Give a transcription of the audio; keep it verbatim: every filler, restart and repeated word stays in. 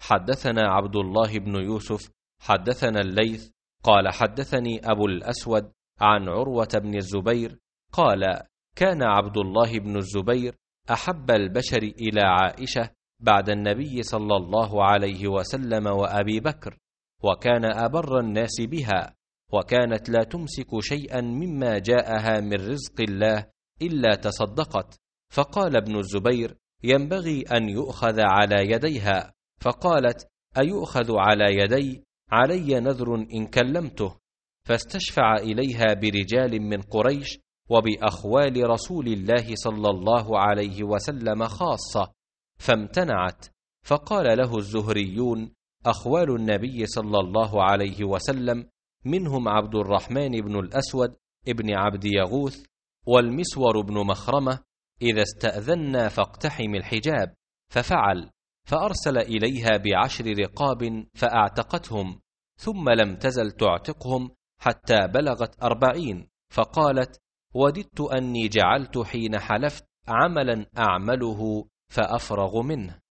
حدثنا عبد الله بن يوسف حدثنا الليث قال حدثني أبو الأسود عن عروة بن الزبير قال كان عبد الله بن الزبير أحب البشر إلى عائشة بعد النبي صلى الله عليه وسلم وأبي بكر، وكان أبر الناس بها، وكانت لا تمسك شيئا مما جاءها من رزق الله إلا تصدقت. فقال ابن الزبير ينبغي أن يؤخذ على يديها، فقالت أيؤخذ على يدي؟ علي نذر إن كلمته. فاستشفع إليها برجال من قريش وبأخوال رسول الله صلى الله عليه وسلم خاصة، فامتنعت. فقال له الزهريون أخوال النبي صلى الله عليه وسلم منهم عبد الرحمن بن الأسود ابن عبد يغوث والمسور بن مخرمة إذا استأذنا فاقتحم الحجاب، ففعل، فأرسل إليها بعشر رقاب فأعتقتهم، ثم لم تزل تعتقهم حتى بلغت أربعين، فقالت وددت أني جعلت حين حلفت عملا أعمله فأفرغ منه.